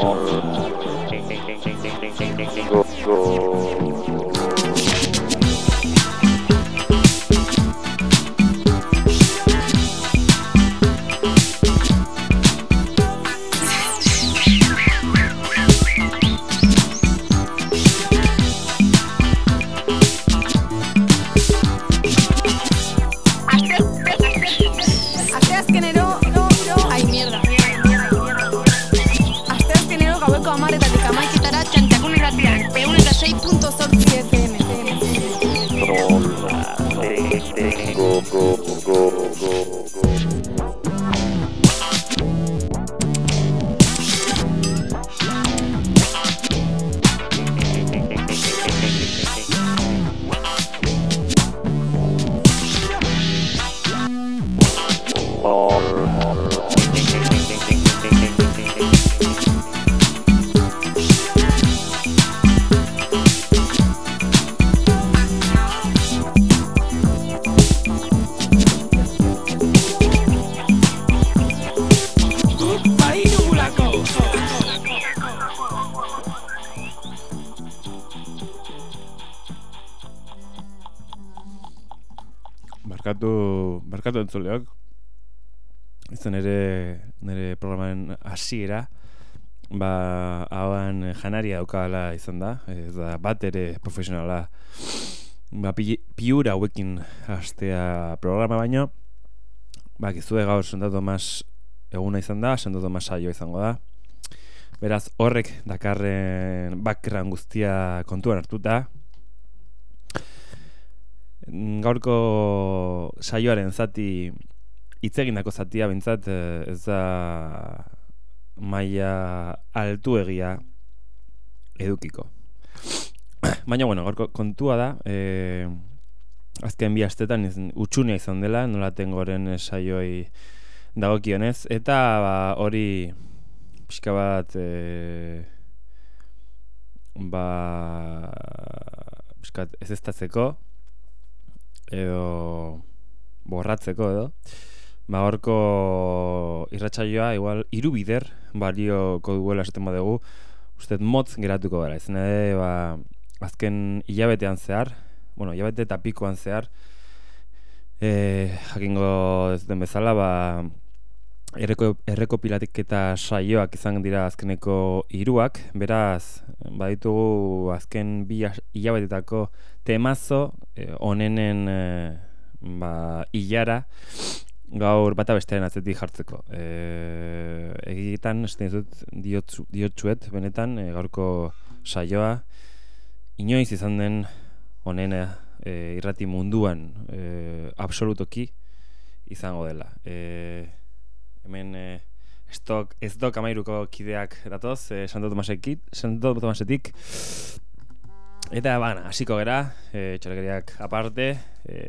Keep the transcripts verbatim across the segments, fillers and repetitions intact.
Go, go. Barkatu, barkatu entzuleok. Izan ere nire programaren hasiera, ba, hauan janaria daukala izan da, ez da bat ere profesionala, ba, pi, piura hauekin hastea programa baino, ba, gizue gaur Santo Tomas eguna izan da, Santo Tomas saio izango da. Beraz, horrek dakarren background guztia kontuan hartuta, gaurko saioaren zati hitz egindako zatia behintzat ez da maila altuegia edukiko. Baina, bueno, gaurko kontua da, e, azken bi astetan utxunia izan dela, nolaten goren saioi dagokionez, eta ba, hori pixka bat e, ba pixka bat ez eztatzeko edo borratzeko edo ba horko irratsaioa igual hiru bider balioko duela esaten badugu, ustez motz geratuko gara. Izan ere, ba, azken hilabetean zehar, bueno, hilabete eta pikoan zehar, e, jakingo ez den bezala, ba, erreko, errekopilatiketa saioak izan dira azkeneko hiruak, beraz, baditugu azken bi hilabetetako temazo onenen e, ba, hilara gaur bata bestearen atzetik jartzeko. E, egitan, ez dut diotzu, diotzuet, benetan, e, gaurko saioa inoiz izan den onena e, irrati munduan e, absolutoki izango dela. E, hemen e, estok, ez dok amairuko kideak datoz, e, Santo Tomasekit, Santo Tomasetik. Eta, bana, hasiko gera, e, txalgeriak aparte, e,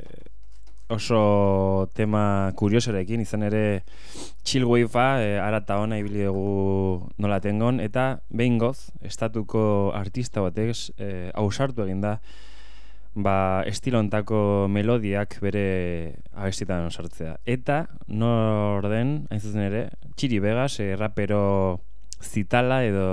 oso tema kuriosorekin, izan ere Chillwave-a, e, ara eta hona ibili dugu nola tengon, eta behingoz, estatuko artista batek e, ausartu egin da, ba, estilontako melodiak bere abestitan sartzea. Eta, nor den, hain zuzen ere, Txiri Vegas, e, rapero zitala edo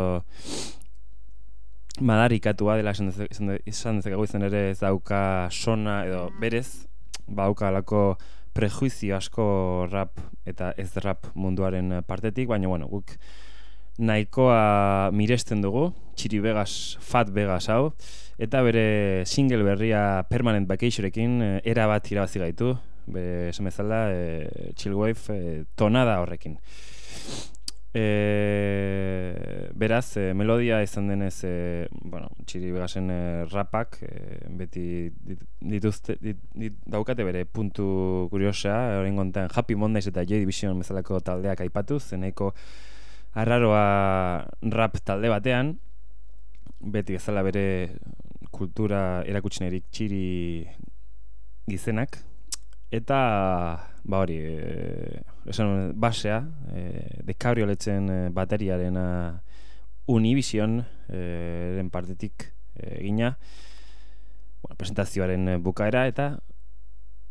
madarikatua dela izan dezakegu, izan ere ez dauka sona edo berez, bauka alako prejuizio asko rap eta ez rap munduaren partetik, baina bueno, guk nahikoa miresten dugu, Txiri Vegas, Fat Vegas hau, eta bere single berria Permanent Vacationekin era bat irabazi gaitu, bere esan bezala e, Chillwave e, tonada horrekin. E, beraz, e, melodia izan denez, e, bueno, Txiri Vegasen e, rapak e, beti dit, dituzte, dit, dit, daukate bere puntu kuriosa, horrein gontan Happy Mondays eta Joy Division bezalako taldeak aipatuz, zeneiko arraroa rap talde batean, beti bezala bere kultura erakutsinerik Txiri gizenak, eta ba hori, e, esan basea, e, de kabrioletzen e, bateriaren Univision eren e, partetik egina, bueno, presentazioaren bukaera, eta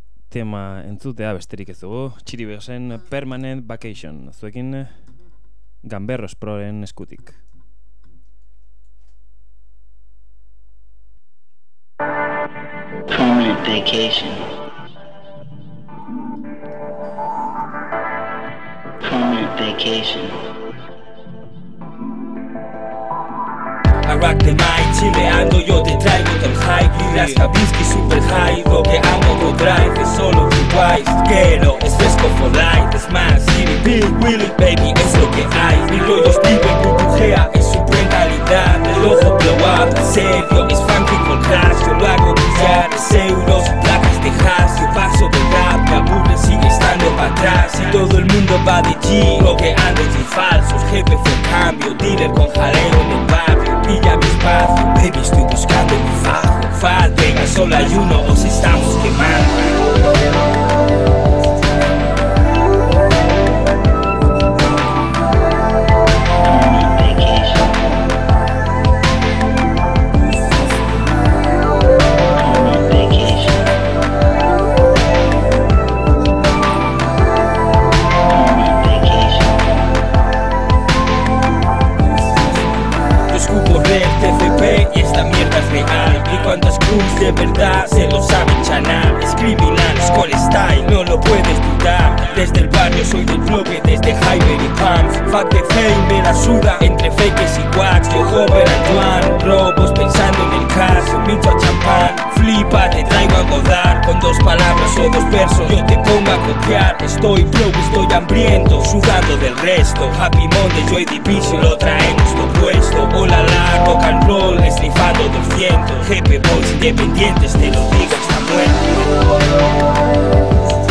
tema entzutea besterik ez dugu, Txiri Vegasen Permanent Vacation, zuekin Gamberros Proren eskutik. Permanent vacation. Permanent vacation. I rock the mic, chileando yo te traigo del high. Las whisky super high, lo que amo no drive es solo tu wise. Quiero, es fresco for life, es más, city big Willy, baby, es lo que hay. Mi rollo Steven burbujea en su mentalidad. El ojo blow up, en serio, es funky con crash. Yo lo hago brillar, es euros, placas de hash. Yo paso de rap, me aburre, sigue estando para atrás. Y todo el mundo va de G, lo que ando es falsos. Jefe fue cambio, dealer con jaleo en el barrio. Pilla mi espacio, baby, estoy buscando mi fajo. Fad, venga, solo hay uno, os estamos quemando. Y esta mierda es real. Y cuántas crews de verdad se lo saben chanar. Es criminales con style, no lo puedes dudar. Desde el barrio soy del bloque, desde Hyper y Pumps. Fuck the fame, me la suda entre fakes y wax. Yo Hover and Juan, robos pensando en el caso. Mincho a champán, flipa, te traigo a godar. Con dos palabras o dos versos yo te pongo a copiar. Estoy flow, estoy hambriento, sudando del resto. Happy Monday, Joy Division, lo traemos lo puesto. Hola la, rock and roll, esnifando doscientos. G P Boys independientes, te lo digo, está muerto.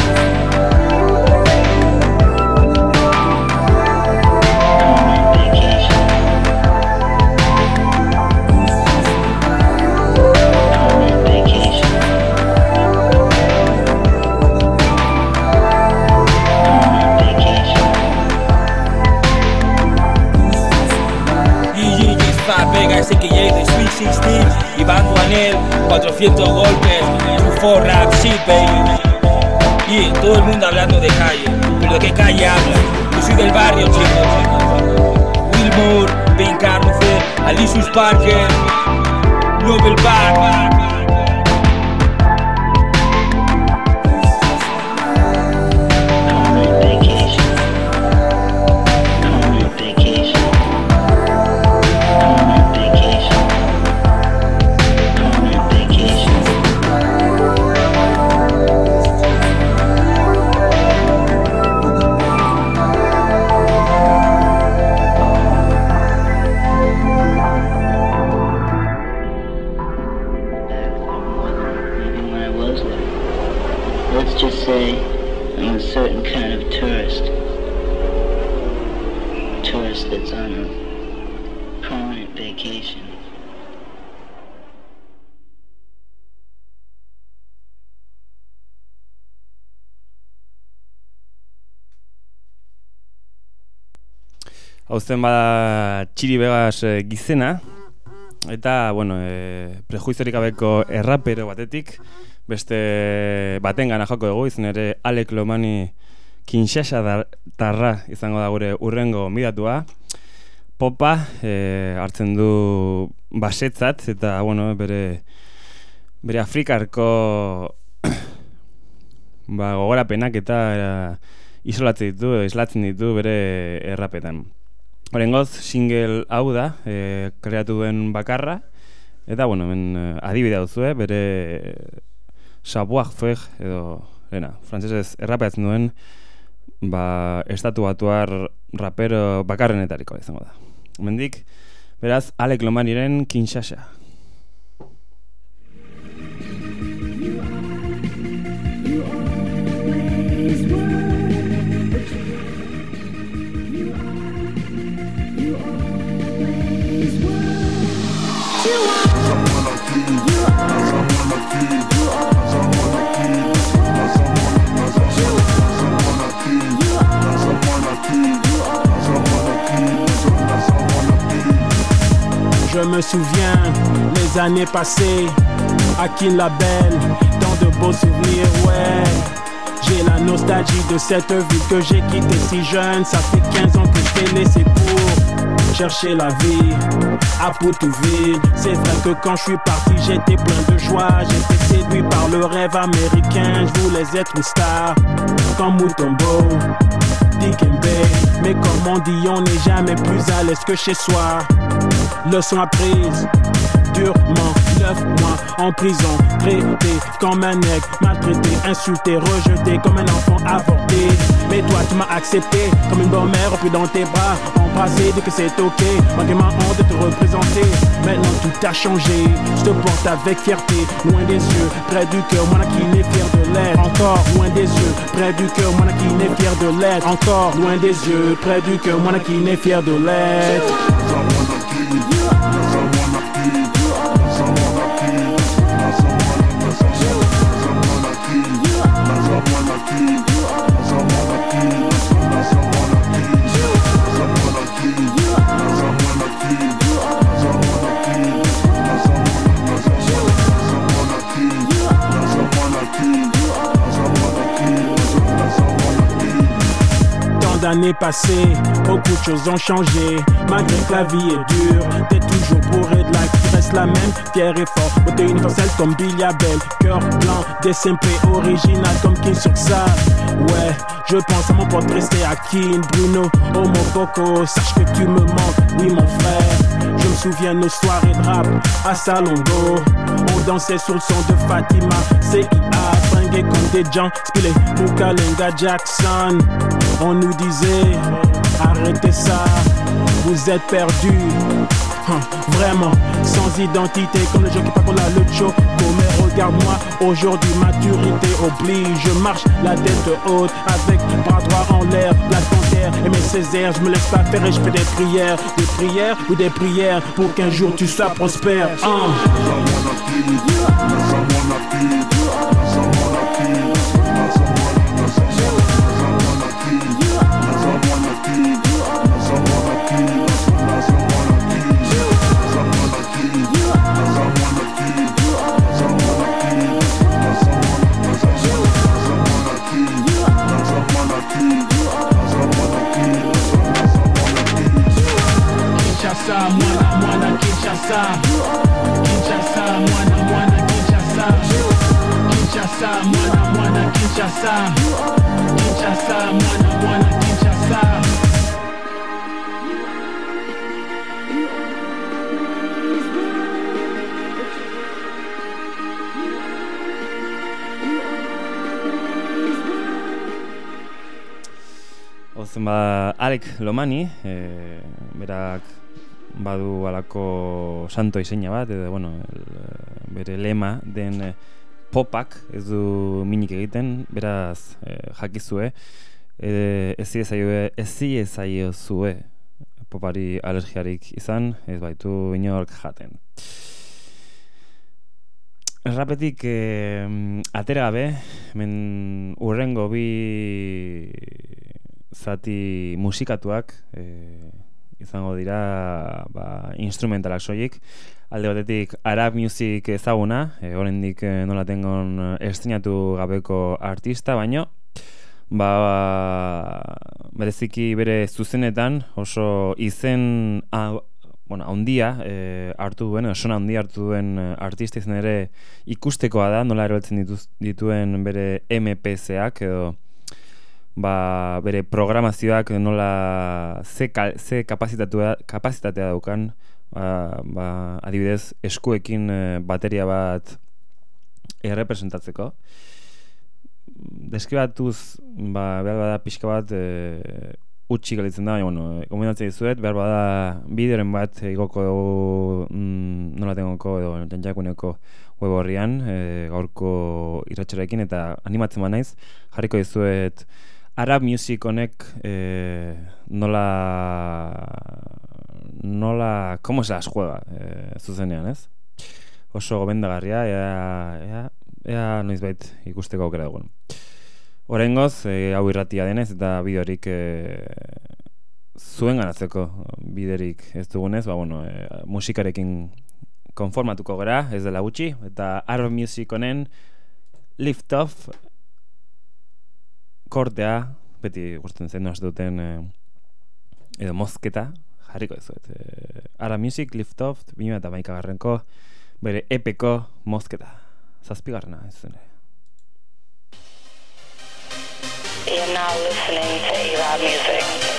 Ese que llega de Sweet dieciséis y Bando Anel, cuatrocientos golpes, two four rap shit baby. Y todo el mundo hablando de calle, pero de qué calle hablan. Yo soy del barrio, chicos. Wilmore, Ben Carruthers, Alicius Parker, Nobel Park. Hauzen bada Txiri Vegas e, gizena, eta, bueno, e, prejuiziorik gabeko errapero batetik, beste baten gana joko dugu, izan ere Alek Lomani Kinshasa tarra izango da gure urrengo midatua. Popa e, hartzen du basetzat, eta, bueno, bere, bere Afrikarko ba, gogorapenak eta e, isolatzen ditu, islatzen ditu bere errapetan. Horrengoz, single hau da, e, kreatu duen bakarra, eta, bueno, hemen adibidea duzue, bere savoir faire, edo, lena, frantsesez errapeatzen duen, ba, estatu batuar rapero bakarrenetariko izango da. Hemendik, beraz, Alek Lomaniren Kinshasa. Je me souviens, les années passées, à Kin la Belle, tant de beaux souvenirs, ouais. J'ai la nostalgie de cette ville que j'ai quittée si jeune. Ça fait quinze ans que je t'ai laissé pour chercher la vie à Poutouville. C'est vrai que quand je suis parti j'étais plein de joie. J'étais séduit par le rêve américain. Je voulais être une star comme Mutombo, Dikembe. Mais comme on dit, on n'est jamais plus à l'aise que chez soi. Leçon apprise durement, neuf mois en prison, traité comme un nègre, maltraité, insulté, rejeté comme un enfant avorté. Mais toi tu m'as accepté comme une bonne mère, repris dans tes bras, embrassé, dit que c'est ok, malgré ma honte de te représenter. Maintenant tout a changé, je te porte avec fierté, loin des yeux, près du cœur, moi qui n'est fier de l'être. Encore loin des yeux, près du cœur, moi qui n'est fier de l'être. Encore loin des yeux, près du cœur, moi qui n'est fier de l'être. D'années passées, beaucoup de choses ont changé. Malgré que la vie est dure, t'es toujours bourré de life. Tu restes la même, fier et fort. Beauté universelle comme Billy Abel. Cœur blanc, dessin original comme King sur ça. Ouais, je pense à mon pote resté à King, Bruno, Homo Coco. Sache que tu me manques, oui mon frère. Je me souviens nos soirées de rap à Salongo. On dansait sur le son de Fatima, C I A, fringués comme des gens, Spilé, Mukalenga, Jackson. On nous disait, arrêtez ça, vous êtes perdus. Hum, vraiment, sans identité, comme le jeu qui part pour la lutte show. Mais regarde-moi, aujourd'hui maturité oblige. Je marche la tête haute, avec bras droit en l'air, la panthère et mes Césaires. Je me laisse pas faire et je fais des prières. Des prières ou des prières pour qu'un jour tu sois prospère. Hum. Kinshasa, mwana mwana Kinshasa. Kinshasa, mwana mwana Kinshasa. Kinshasa, mwana mwana Kinshasa. Kinshasa, mwana mwana Kinshasa. Ozen ba, Alek Lomani, e, berak badu alako santo izeina bat, edo, bueno, el, bere lema den e, popak ez du minik egiten, beraz e, jakizue, e, ezi ezaiozue popari alergiarik izan, ez baitu inork jaten. Rapetik e, atera gabe, men urrengo bi zati musikatuak e, izango dira ba, instrumentalak soilik. Alde batetik Arab Music ezaguna, e, oraindik e, nola tengon estrenatu gabeko artista, baino ba, bereziki bere zuzenetan oso izen a, bueno, handia e, hartu duen, osona handia hartu duen artista izan ere ikustekoa da, nola erabiltzen dituz, dituen bere M P C-ak edo ba, bere programazioak nola ze, ze kapazitatea, kapazitatea daukan, ba, ba, adibidez eskuekin e, bateria bat errepresentatzeko. Deskribatuz, ba, behar bada pixka bat e, utxik galitzen da, baina, bueno, komendatzen dizuet, behar bada bideoren bat igoko dugu, mm, nola tengoko edo jantjakuneko web horrian, e, gaurko irratxarekin, eta animatzen ba naiz, jarriko dizuet Arab Music honek eh, nola nola cómo se las juega eh, zuzenean, ez? Oso gomendagarria, ea, ea, ea noizbait ikusteko aukera dugun. Oraingoz, eh, hau irratia denez eta bideorik eh, zuen ganatzeko biderik ez dugunez, ba bueno, eh, musikarekin konformatuko gara, ez dela gutxi, eta Arab Music honen Lift Off kortea, beti gustatzen zen noaz duten eh, edo mozketa, jarriko dizuet. Eh, Ara Music Lift Off, bi mila hamaikagarrenko bere epeko mozketa. Zazpigarrena, ez zen. You're now listening to A-Rod Music.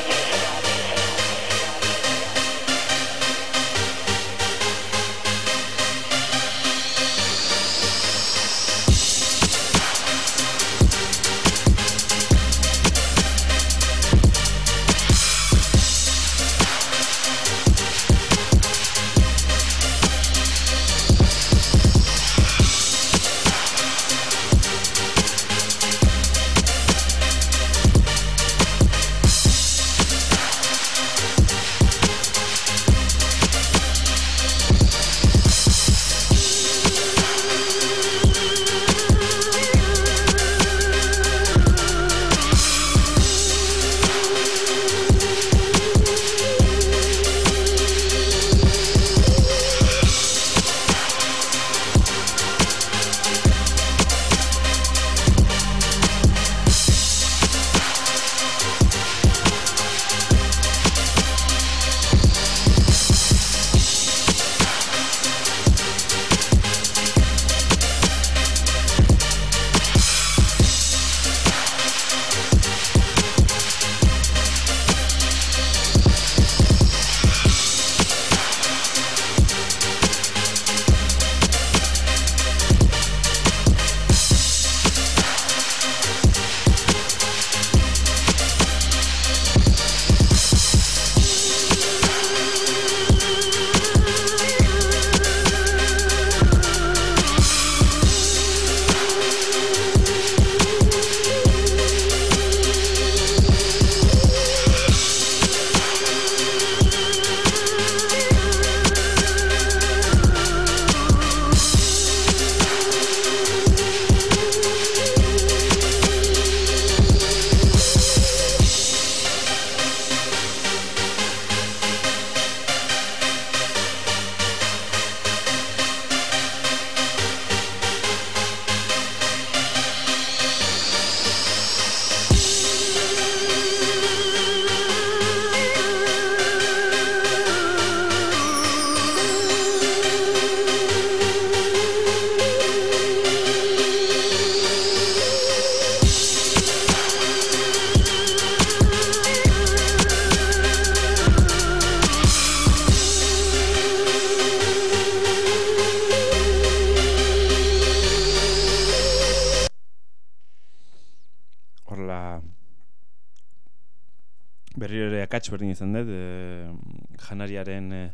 berriro ere akats berdin izan dut, e, janariaren e,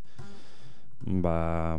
ba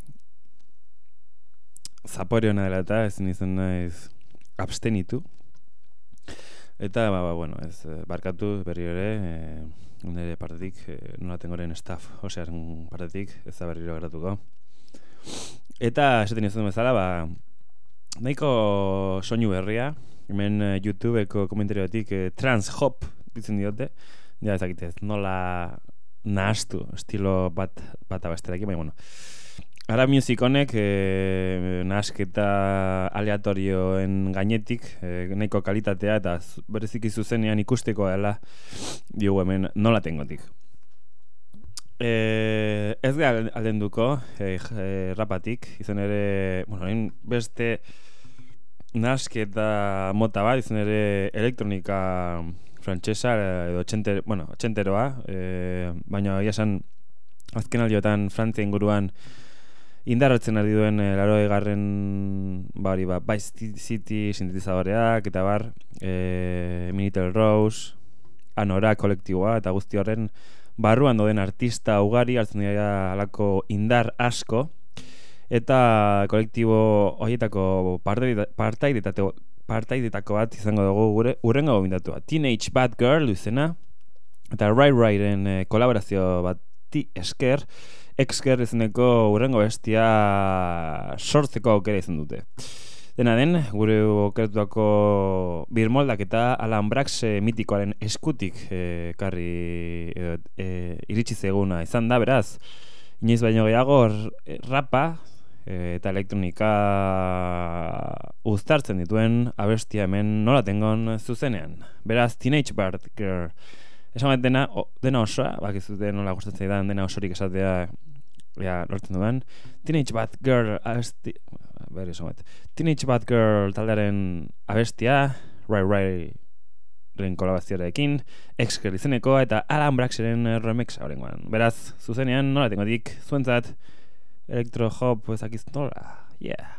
zapore hona dela eta ezin izan naiz abstenitu. Eta, ba, ba, bueno, ez, barkatu berriro ere, e, nire partetik, e, nola tengoren staff, osearen partetik, ez da berriro geratuko. Eta, esaten izan bezala, ba, nahiko soinu berria, hemen uh, YouTubeko komentariotik uh, trans-hop ditzen diote, ja ezakitez, nola nahastu, estilo bat bat abesterakin, baina, bueno. Ara Music honek eh, nahasketa aleatorioen gainetik eh, nahiko kalitatea eta bereziki zuzenean ikusteko dela diogu hemen nola tengotik. Eh, ez gara aldenduko eh, eh, rapatik, izan ere, bueno, beste nahasketa mota bat, izan ere elektronika frantsesa edo txenter, bueno, txenteroa, eh, baina egia esan azken aldiotan Frantzia inguruan indarratzen ari duen e, laro egarren bari, ba, Vice City sintetizadoreak eta bar e, Minitel Rose, Anora kolektiboa eta guzti horren barruan doden artista ugari hartzen dira halako indar asko eta kolektibo horietako partaidetako partaidetako bat izango dugu gure urrengo gomindatua. Teenage Bad Girl izena eta Rai Rairen e, kolaborazio bati esker Exker izeneko urrengo bestia sortzeko aukera izan dute. Dena den, gure okeratutako birmoldak eta Alan Brax e, mitikoaren eskutik e, karri e, e, iritsi zeguna izan da, beraz, inoiz baino gehiago rapa e, eta elektronika uztartzen dituen abestia hemen nola tengon zuzenean. Beraz, Teenage Bad Girl. Esan bat dena, o, dena osoa, bakizute nola gustatzen da dena osorik esatea ja, lortzen duen. Teenage Bad Girl abesti... Beri, esan bat. Teenage Bad Girl taldearen abestia, Rai Rai ren kolabazioarekin, X-Girl izenekoa eta Alan Braxeren remixa horrengoan. Beraz, zuzenean nola tengo dik, zuentzat, elektro-hop ezakiz nola. Yeah.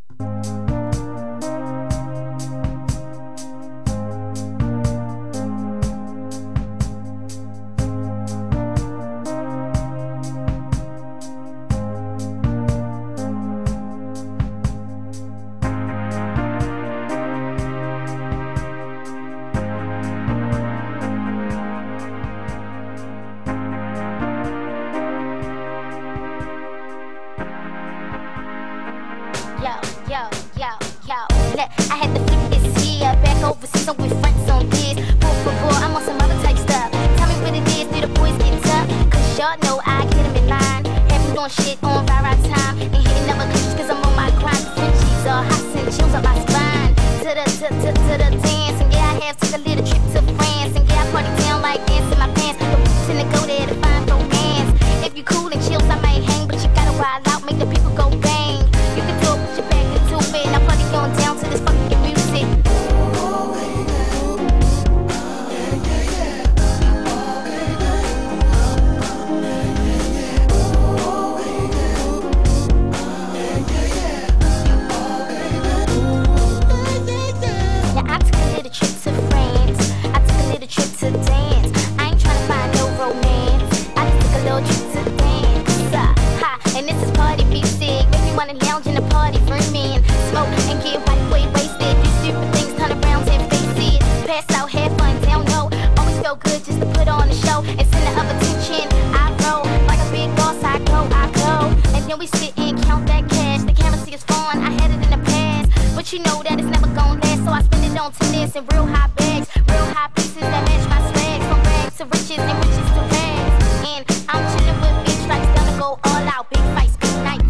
Overseas, I'm with friends on this. Por favor, I'm on some other type stuff. Tell me what it is, do the boys get tough? Cause y'all know I get them in line. Have me doing shit on right time. And hitting other countries cause I'm on my grind. Frenchies are hot and chills on my spine. To the, to, to, to the dance. And yeah, I have took a little trip to France. And yeah, I party down like ants in my pants. But tend to go there to find romance. If you cool and chills, I might hang. But you gotta wild out, make the people go bang. You can do it, put your back into it. Now party going down to this fucking music. Lounge in the party room and smoke and get white way wasted. Do stupid things, turn around and face it. Pass out, have fun, down low. Always felt good just to put on a show. And center of attention, I roll like a big boss. I go, I go, and then we sit and count that cash. The camera see it's fun, I had it in the past, but you know that it's never gonna last. So I spend it on tennis and real high bags, real high pieces that match my swags. From rags to riches and riches to rags. And I'm chilling with bitch like gonna go all out, big fights, big nights.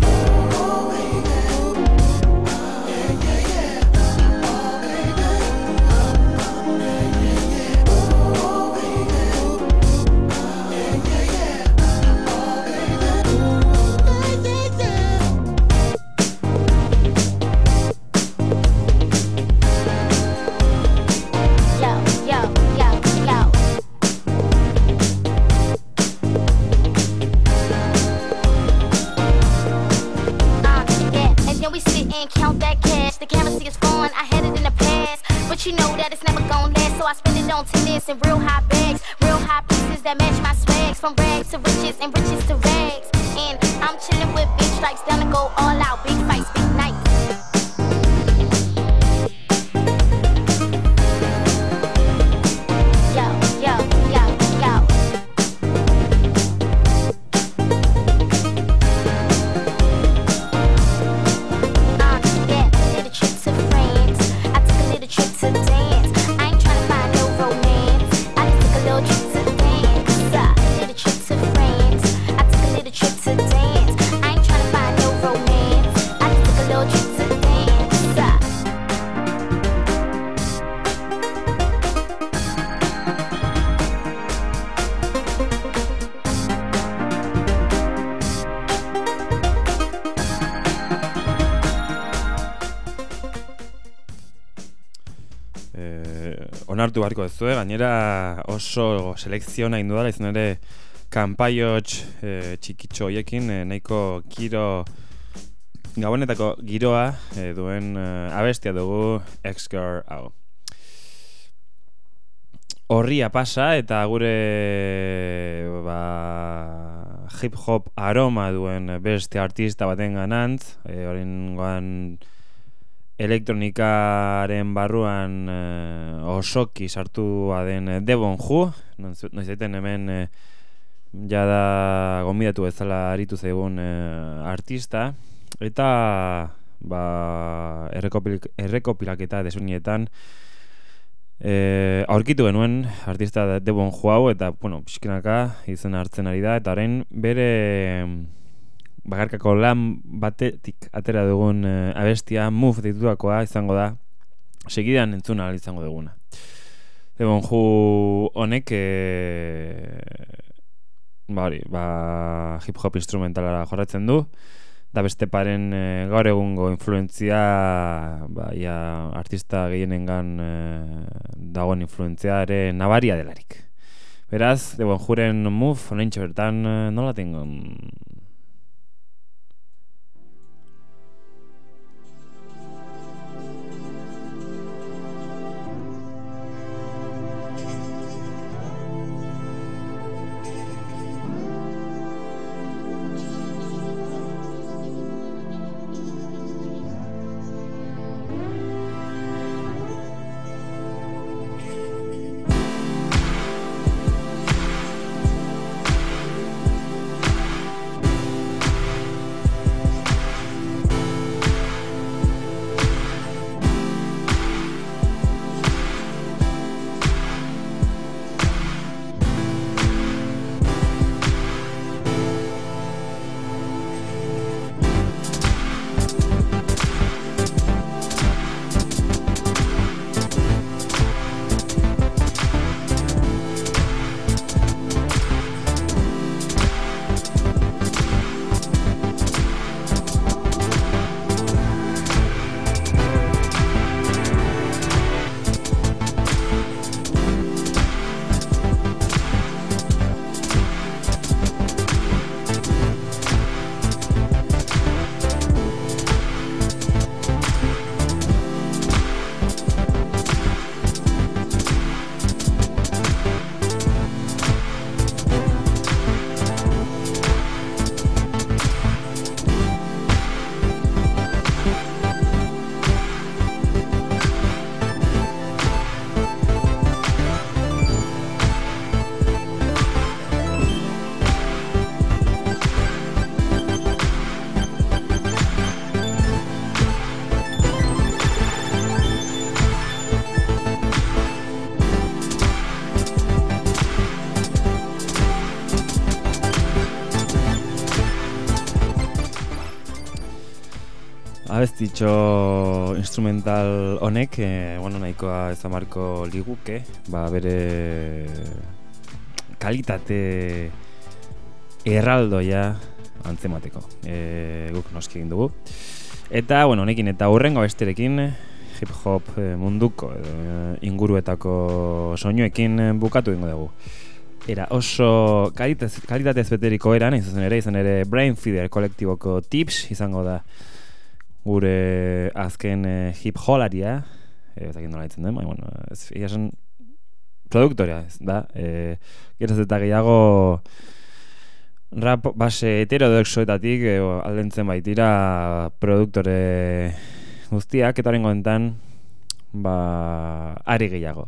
Count that cash, the camera see it's fun, I had it in the past, but you know that it's never gonna last. So I spend it on tennis and real high bags, real high pieces that match my swags. From rags to riches and riches to rags. And I'm chilling with big stripes, down to go all out, big fights, big nights. Onartu beharko duzue, gainera oso selekzio nahi indudala, izan ere kanpaiots e, txikitxo hoiekin e, nahiko giro gabonetako giroa e, duen e, abestia dugu X-Girl hau. Horria pasa eta gure ba, hip-hop aroma duen beste artista baten ganantz, e, oringoan elektronikaren barruan eh, osoki sartu den Devon Hu, noiz zaiten hemen eh, jada gonbidatu bezala aritu zaigun eh, artista, eta ba, errekopil, errekopilaketa desunietan eh, aurkitu genuen artista Devon Hu hau, eta bueno, pixkinaka izen hartzen ari da, eta orain bere bakarkako lan batetik atera dugun uh, abestia Move ditutakoa izango da, segidan entzun ahal izango duguna. Ebon ju honek e, ba hori, ba hip hop instrumentalara jorratzen du, da beste paren e, gaur egungo influentzia, ba ia artista gehienengan e, dagoen influentzia ere nabaria delarik. Beraz, Ebon juren Move honentxe bertan e, nola tengo. Abestitxo instrumental honek, eh, bueno, nahikoa ezamarko liguke, ba bere kalitate erraldoia antzemateko. E, guk noski egin dugu. Eta, bueno, honekin eta hurrengo abestirekin hip-hop munduko edo inguruetako soinuekin bukatu egingo dugu. Era oso kalitatez, kalitatez beteriko eran, izan ere, izan ere Brain Feeder kolektiboko Tips izango da gure azken eh, hip-holaria, eh, ez dakit nola ditzen den, bueno, ez esan produktoria ez da, eh, geraz eta gehiago rap base heterodoxoetatik eh, aldentzen baitira produktore guztiak, eta horrengo enten ba, ari gehiago.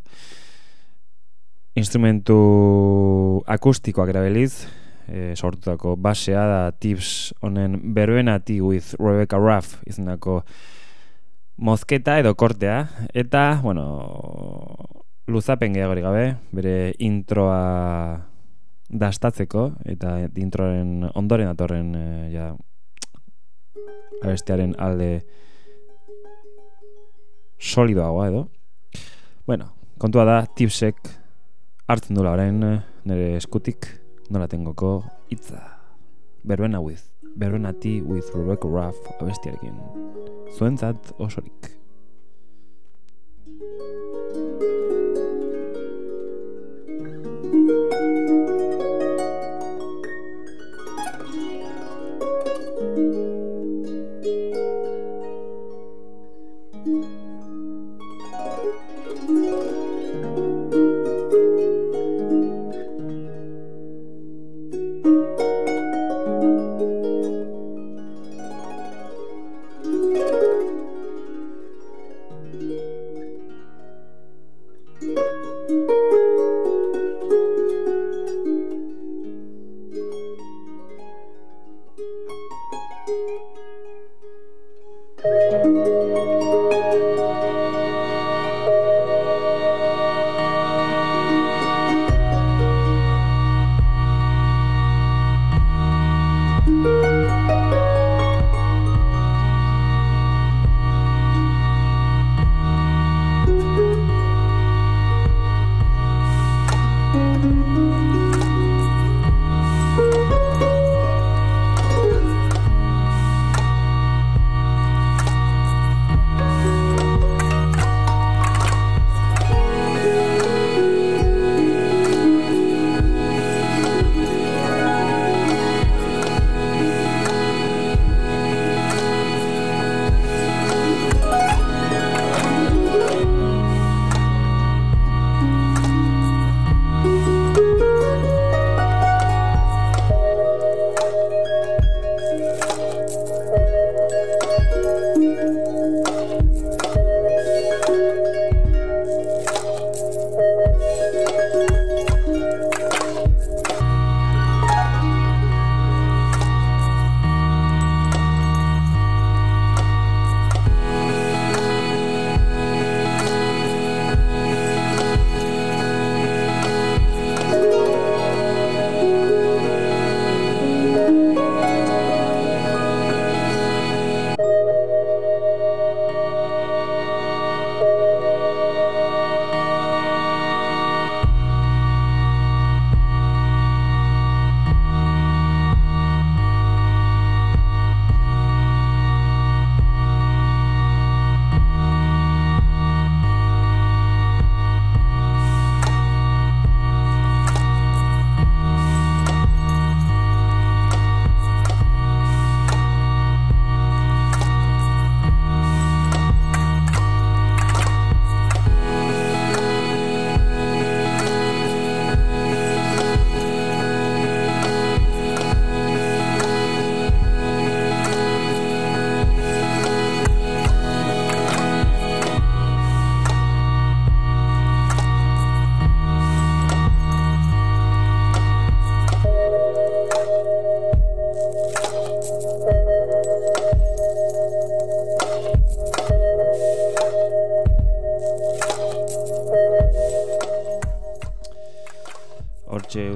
Instrumentu akustikoak erabiliz, E, sortutako basea da Tips honen Berbenati with Rebecca Ruff izeneko mozketa edo kortea, eta, bueno, luzapen gehiagorik gabe, bere introa dastatzeko, eta introaren ondoren datorren e, ja, abestiaren alde solidoagoa edo. Bueno, kontua da, Tipsek hartzen dula orain nire eskutik nola tengoko itza Berbena with Berbenati with Rebecca Ruff abestiarekin zuentzat osorik.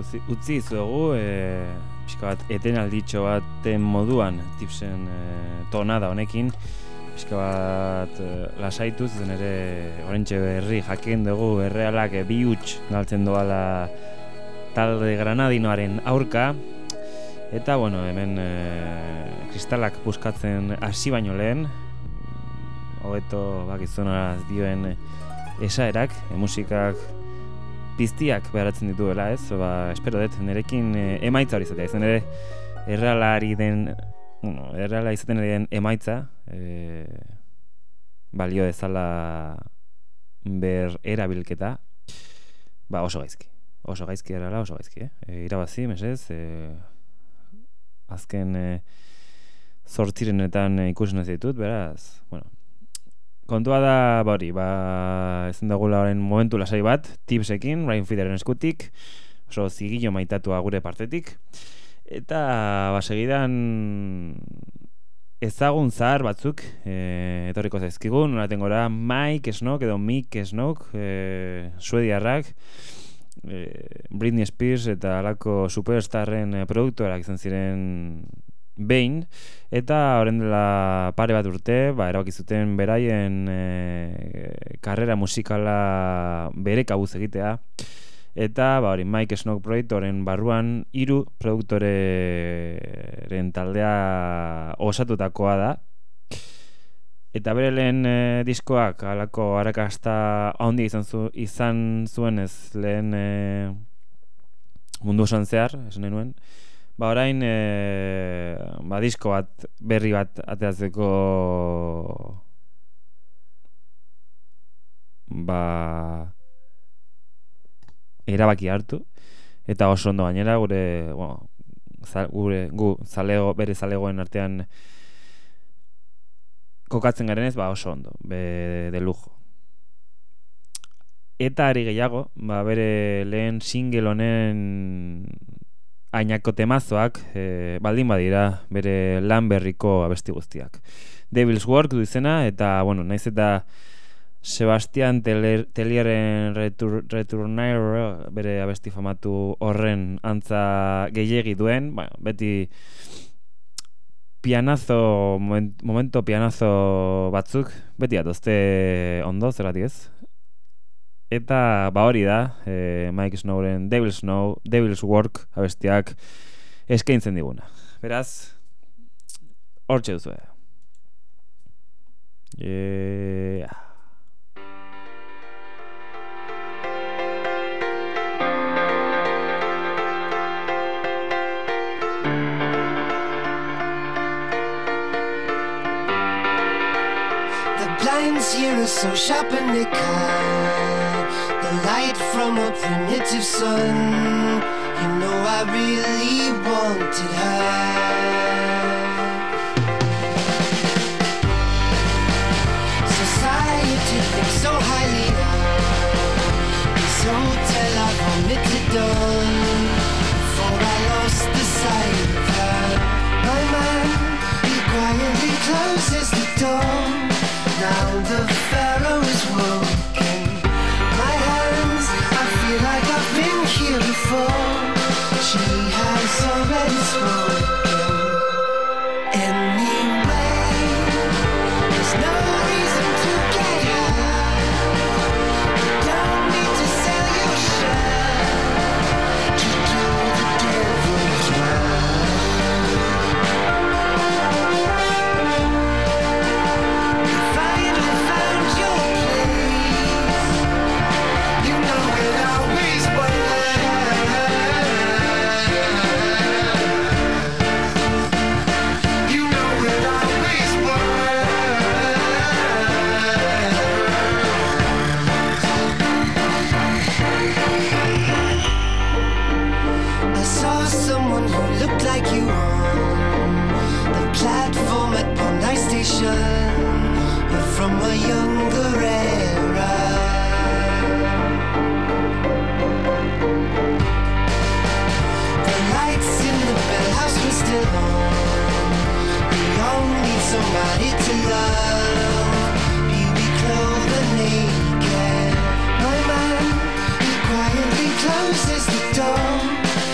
utzi, utzi izuegu, e, pixka bat etenalditxo baten moduan tipsen e, tonada honekin, pixka bat e, lasaituz, zen ere orentxe berri jakin dugu errealak e, bi huts galtzen doala talde granadinoaren aurka, eta bueno, hemen e, kristalak puskatzen hasi baino lehen, hobeto bakizuna dioen esaerak, e, musikak piztiak beharatzen dituela, ez? Ba, espero dut, nerekin e, emaitza hori izatea, izan ere errealari den, bueno, erreala izaten den emaitza, e, balio dezala ber erabilketa, ba oso gaizki, oso gaizki erreala, oso gaizki, eh? E, irabazi, mesez, e, azken e, zortzirenetan e, ikusen ez ditut, beraz, bueno, kontua da, ba hori, ba, ezen dagula horren momentu lasai bat, tipsekin, Ryan Feederen eskutik, oso zigillo maitatua gure partetik, eta, ba, segidan ezagun zahar batzuk, e, etorriko zaizkigu, nolaten gora Mike Snoke edo Mick Snoke, e, suediarrak, e, Britney Spears eta alako superstarren e, produktorak izan ziren behin, eta horren dela pare bat urte, ba, erabaki zuten beraien e, karrera musikala bere kabuz egitea, eta ba, hori Mike Snoke proiektoren barruan hiru produktoreren taldea osatutakoa da, eta bere lehen e, diskoak halako arrakasta handia izan, zu, izan zuenez lehen e, mundu osan zehar, esan nahi nuen. Ba, orain, e, ba, disko bat, berri bat ateratzeko ba, erabaki hartu, eta oso ondo gainera, gure, bueno, za, gure, gu, zalego, bere zalegoen artean kokatzen garenez, ba, oso ondo, be, de lujo. Eta ari gehiago, ba, bere lehen single honen ainako temazoak e, baldin badira bere lan berriko abesti guztiak. Devil's Work du izena, eta, bueno, naiz eta Sebastian Tellierren Retur, Returnaire bere abesti famatu horren antza gehiegi duen, bueno, beti pianazo, moment, momento pianazo batzuk, beti atozte ondo, zergatik ez? Eta ba hori da, e, Mike Snowren Devil's Snow, Devil's Work abestiak eskaintzen diguna. Beraz, hortxe duzu. Yeah. The blinds here are so sharp and they cut the light from a primitive sun. You know I really wanted her. Society thinks so highly of this hotel I've omitted on. Before I lost the sight of her, my man, he quietly closes the door. Now the pharaoh is woken. My hands, I feel like I've been here before. She has already spoken. Anyway, there's no reason to get high. You don't need to sell your shirt to do the devil's work. You finally found your place. You know it always was. You know it always was. I saw someone who looked like you on the platform at Bondi Station, but from a younger era. The lights in the bell house were still on. We all need somebody to love. Beauty clothed and naked. My man, he quietly closes the door.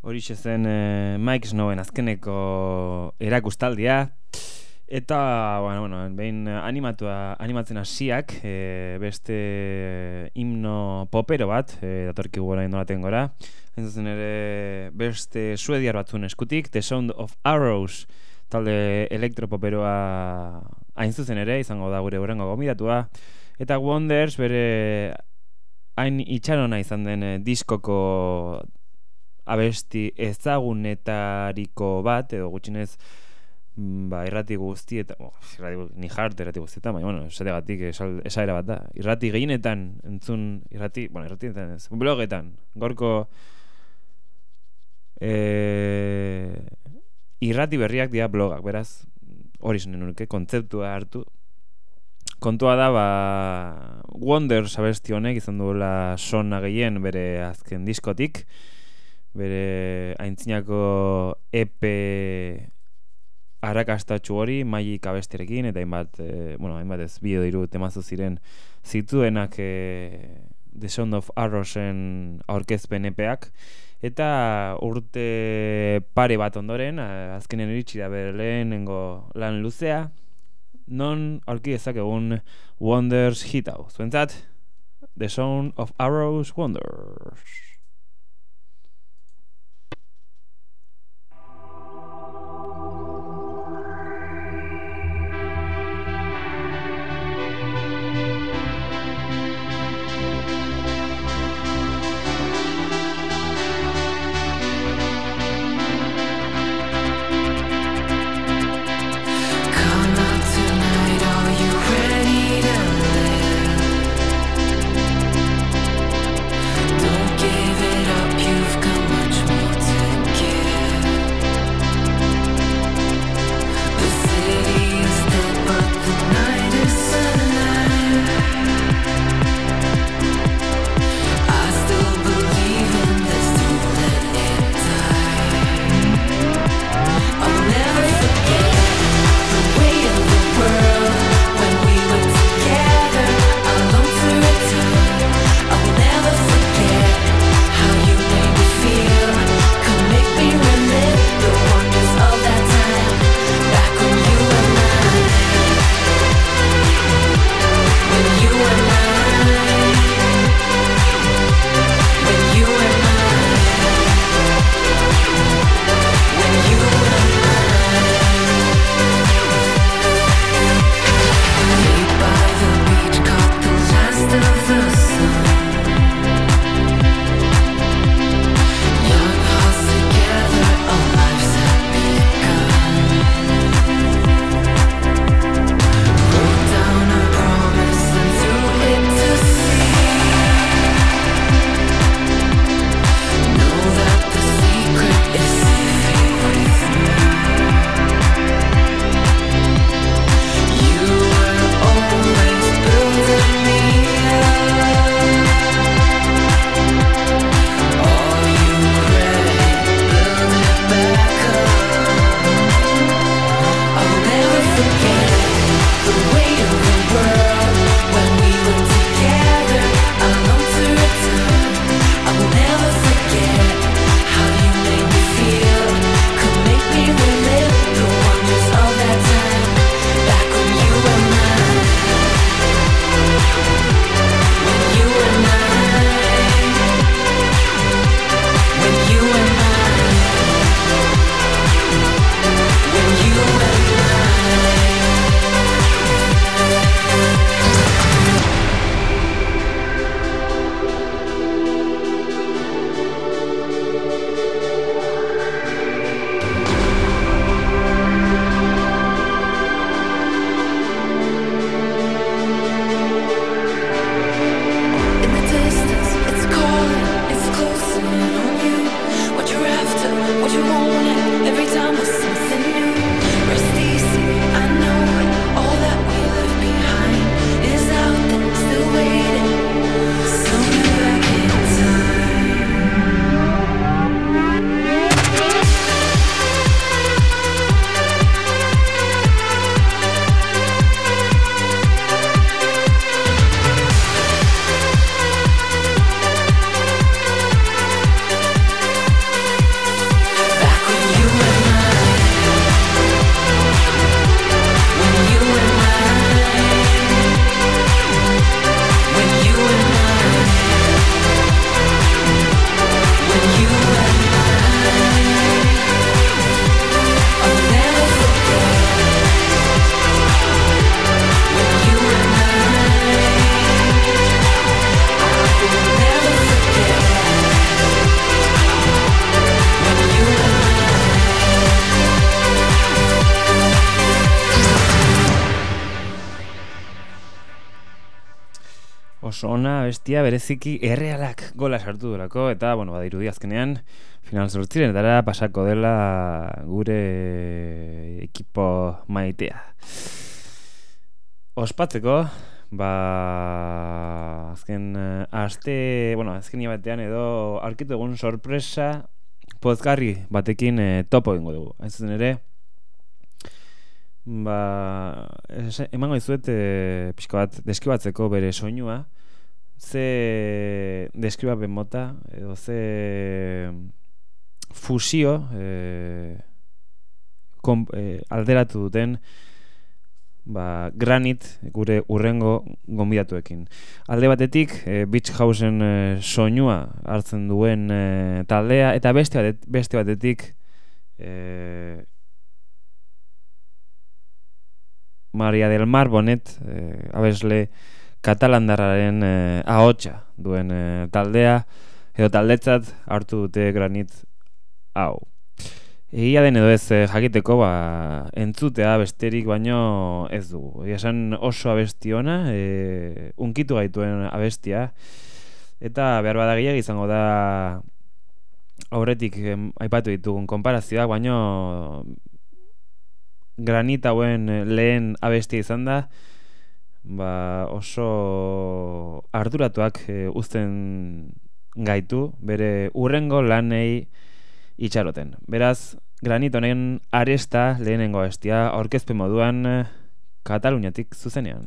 horixe zen e, Mike Snowen azkeneko erakustaldia. Eta, bueno, bueno, behin animatua, animatzen hasiak, e, beste himno popero bat, e, datorki gora indolaten gora. Hain zuzen ere beste suediar batzun eskutik, The Sound of Arrows, talde elektropoperoa hain zuzen ere, izango da gure hurrengo gomidatua. Eta Wonders bere hain itxarona izan den e, diskoko abesti ezagunetariko bat, edo gutxinez, ba, irrati guzti eta oh, irrati, ni jarte irrati guzti eta bueno, esategatik esaera bat da, irrati gehienetan entzun, irrati, bueno, irratietan ez, blogetan, gorko e, irrati berriak dira blogak, beraz hori zenen nuke, kontzeptua hartu. Kontua da, ba, Wonders abesti honek izan duela sona gehien bere azken diskotik, bere aintzinako E P arrakastatxu hori, Magic abestirekin, eta hainbat, e, bueno, hainbat ez bideo hiru temazo ziren zituenak e, The Sound of Arrowsen aurkezpen E P-ak, eta urte pare bat ondoren, azkenen iritsi da bere lehenengo lan luzea, non aurki dezakegun Wonders hit hau. Zuentzat, The Sound of Arrows Wonders. Yeah. oso ona bestia bereziki errealak gola sartu durako, eta, bueno, badirudi azkenean final zortziren etara pasako dela gure ekipo maitea. Ospatzeko, ba, azken uh, aste, bueno, azken batean edo aurkitu egun sorpresa pozgarri batekin eh, topo egingo dugu. Ez zen ere, ba, es, emango dizuet eh, pixka bat deskribatzeko bere soinua, ze deskribapen mota, edo ze fusio eh, kom, eh, alderatu duten ba, Granit gure urrengo gonbidatuekin. Alde batetik e, Beach Houseen e, soinua hartzen duen e, taldea, eta beste, batet, beste batetik e, Maria del Mar Bonet e, abesle katalandarraren e, ahotsa duen e, taldea, edo taldetzat hartu dute Granit hau. Egia den edo ez eh, jakiteko, ba, entzutea besterik baino ez dugu. Egia esan oso abesti ona, e, unkitu gaituen abestia, eta behar badagiak izango da aurretik em, aipatu ditugun konparazioak, baino Granit hauen lehen abestia izan da, ba, oso arduratuak e, uzten gaitu, bere urrengo lanei itxaroten. Beraz, Granit honen aresta lehenengo abestia aurkezpen moduan Kataluniatik zuzenean.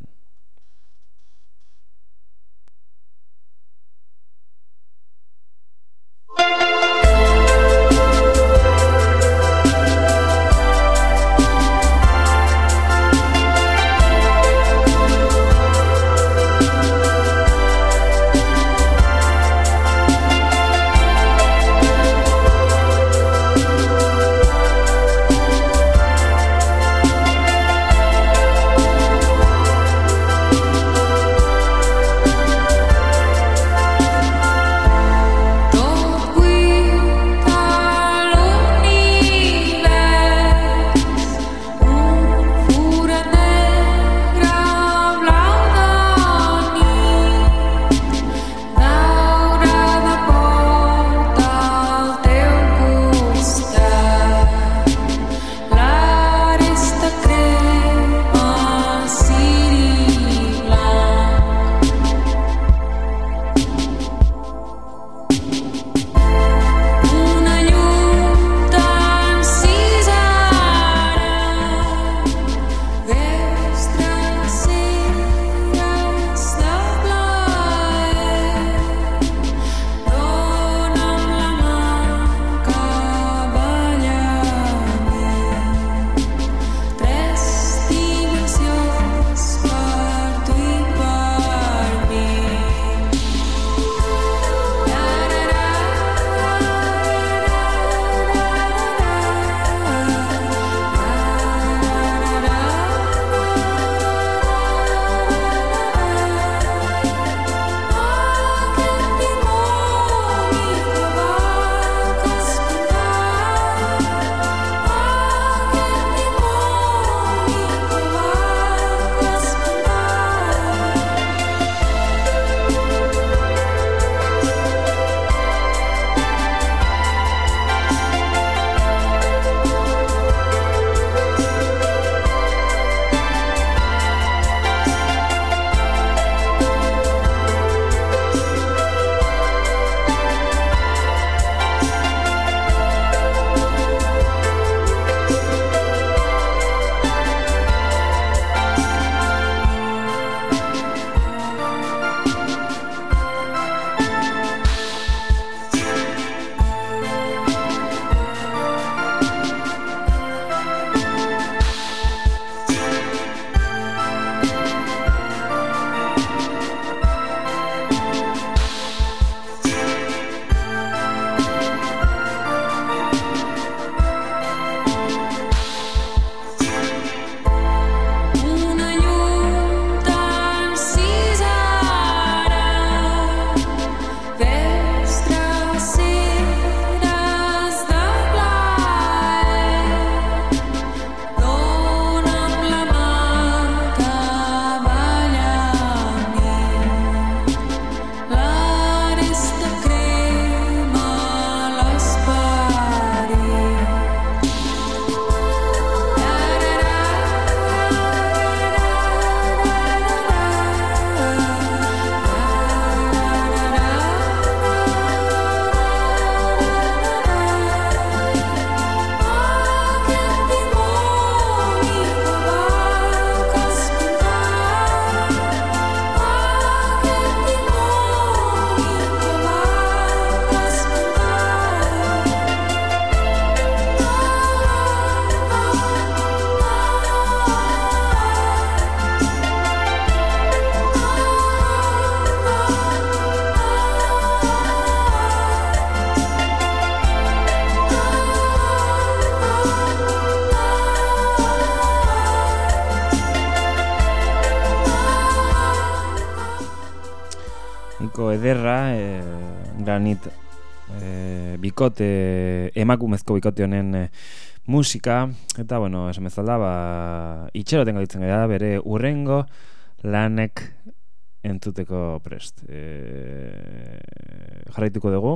ederra, e, granit e, bikote, emakumezko bikote honen e, musika, eta bueno, esan bezala, ba, itxeroten galitzen gara, bere urrengo lanek entzuteko prest. E, jarraituko dugu.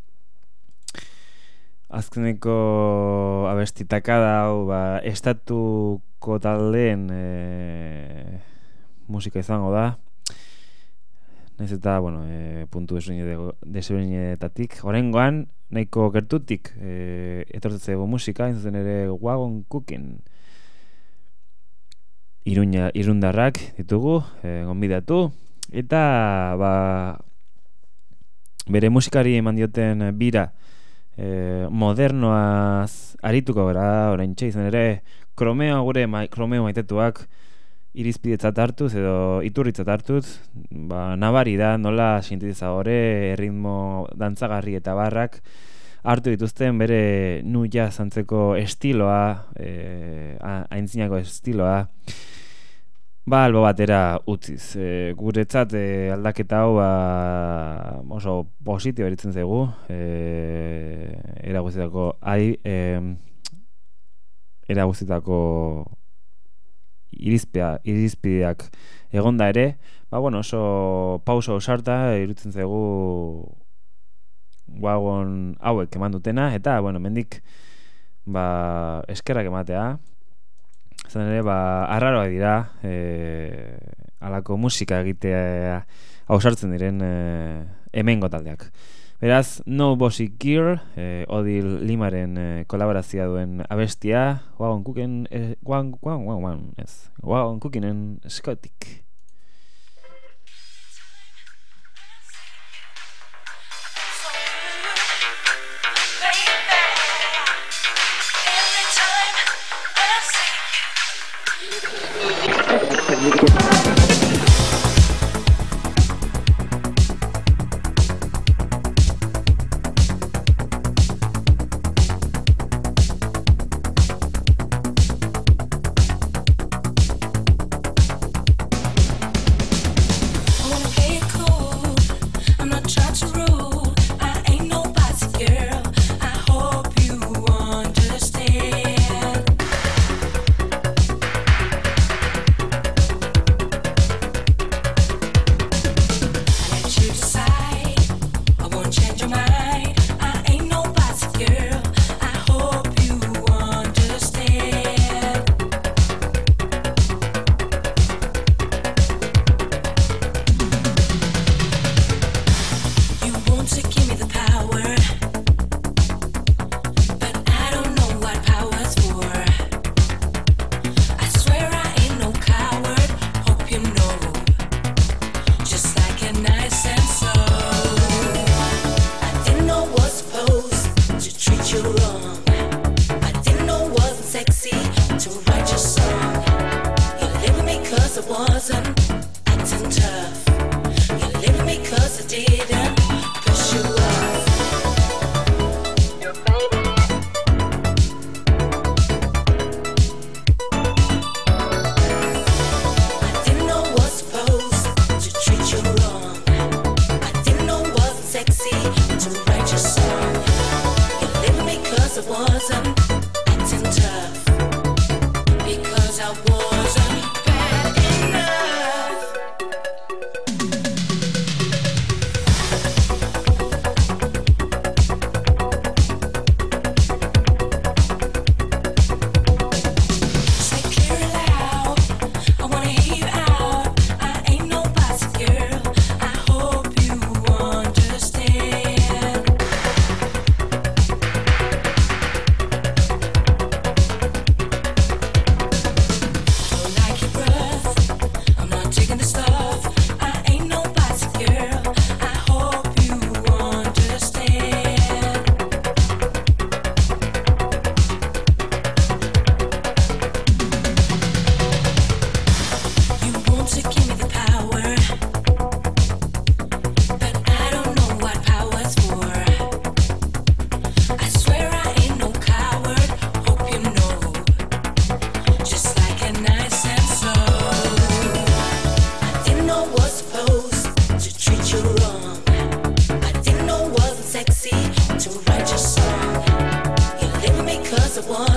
Azkeneko abestitaka da, hau, ba, estatuko taldeen e, musika izango da. Naiz eta, bueno, e, puntu desberdinetatik. Oraingoan, nahiko gertutik e, etortzeko musika, inzuzen ere Wagon Cooking. Iruña, irundarrak ditugu, e, gonbidatu. Eta, ba, bere musikari eman dioten bira e, modernoaz arituko gara, oraintxe izan ere, kromeo gure, ma, kromeo maitetuak, irizpidetzat hartuz edo iturritzat hartuz, ba, nabari da nola sintetizadore, ritmo dantzagarri eta barrak hartu dituzten bere nu jazz antzeko estiloa, e, aintzinako estiloa, ba, albo batera utziz. E, guretzat e, aldaketa hau ba, oso positibo eritzen zaigu, e, era guztietako ai, e, era guztietako irizpia, irizpideak egonda ere, ba, bueno, oso pauso osarta iruditzen zaigu Wagon hauek eman dutena, eta, bueno, mendik ba, eskerrak ematea. Zan ere, ba, arraroak dira, e, alako musika egitea ausartzen diren e, hemengo taldeak. Beraz, No Bossy Gear, e, Odil Limaren e, kolaborazioa duen abestia, Wagon Cooking, e, Wagon, Wagon, Wagon, ez, Wagon Cookingen Skotik.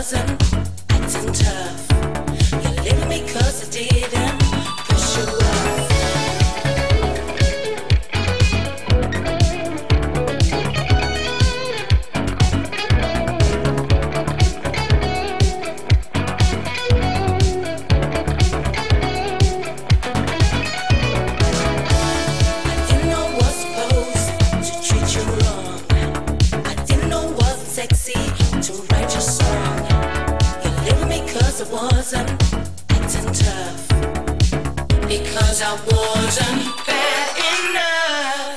wasn't acting tough. You leave me 'cause I didn't push you off. Wasn't acting tough because I wasn't bad enough.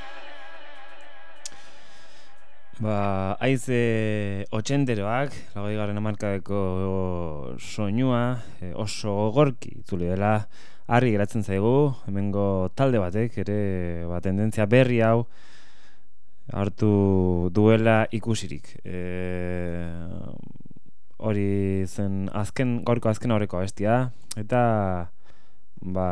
Ba, haize otxenderoak, lagoi garren hamarkadeko soinua e, oso gogorki itzuli dela harri geratzen zaigu, hemengo talde batek ere ba, tendentzia berri hau hartu duela ikusirik. E, hori zen azken, gaurko azken aurreko abestia, eta ba,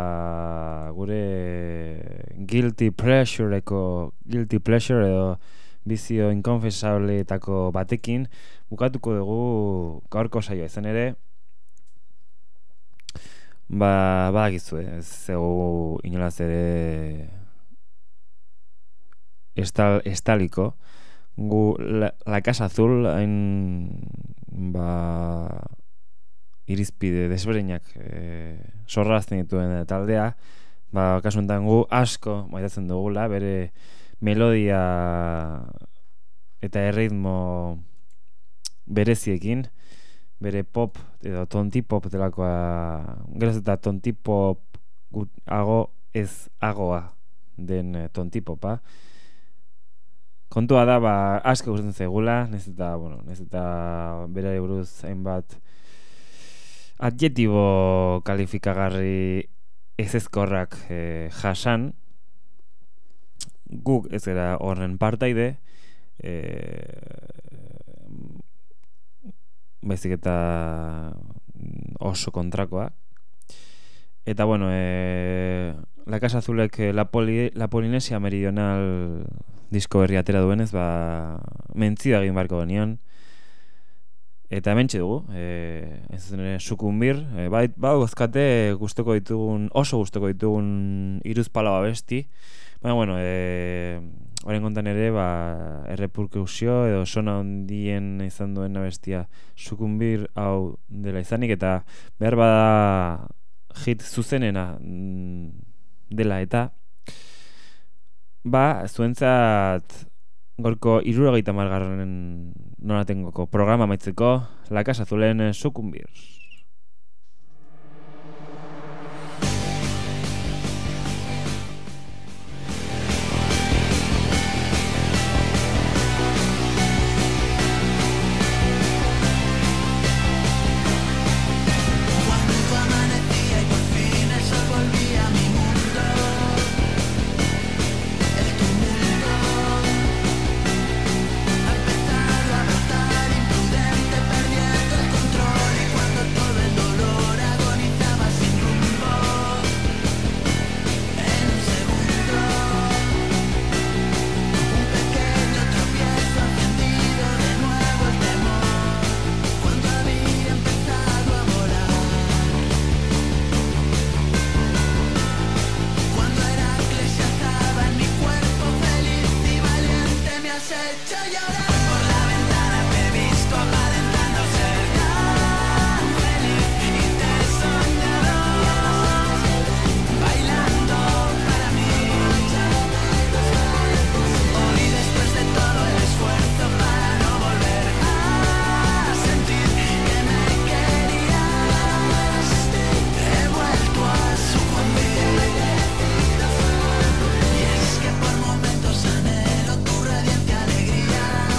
gure guilty pleasureeko guilty pleasure edo bizio inconfesableetako batekin bukatuko dugu gaurko saioa. Izan ere, ba, badakizue, ez zego inolaz ere estal, estaliko gu la, la Casa Azul hain ba irizpide desberdinak e, sorrazten dituen taldea, ba kasu honetan gu asko maitatzen dugula bere melodia eta erritmo bereziekin, bere pop edo tonti pop delakoa, geroz eta tonti pop ago ez agoa den tonti popa. Kontua da, ba, asko gustatzen zaigula, nez eta, bueno, nez eta berari buruz hainbat adjetibo kalifikagarri ezezkorrak eh, jasan, guk ez gara horren partaide, eh, baizik eta oso kontrakoa. Eta, bueno, eh, La Casa Azulek la, poli, la Polinesia Meridional disko berri atera duenez, ba, mentzioa egin barko genion. Eta hementxe dugu, e, ez zen sukumbir, e, ba, ba gozkate gustoko ditugun, oso gustoko ditugun iruzpala abesti. Baina, bueno, e, horren kontan ere, ba, erreperkusio edo sona hondien izan duen abestia sukumbir hau dela izanik, eta behar bada hit zuzenena dela, eta ba, zuentzat gorko hirurogeita hamargarren noratengoko programa maitzeko La Casa Azulen Sukumbir. Alegría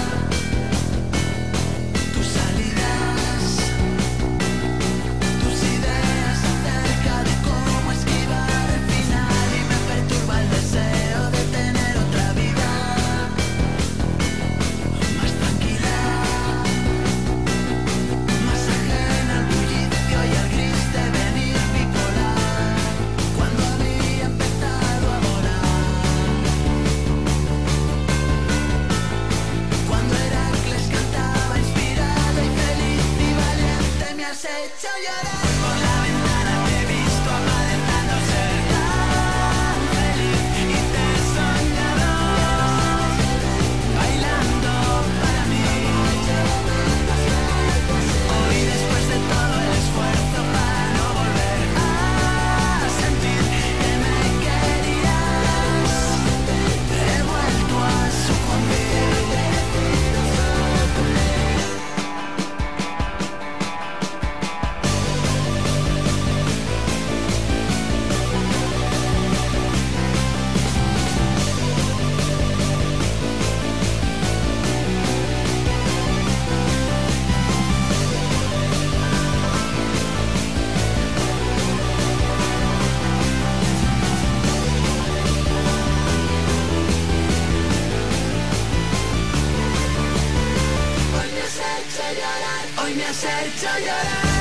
me has hecho llorar.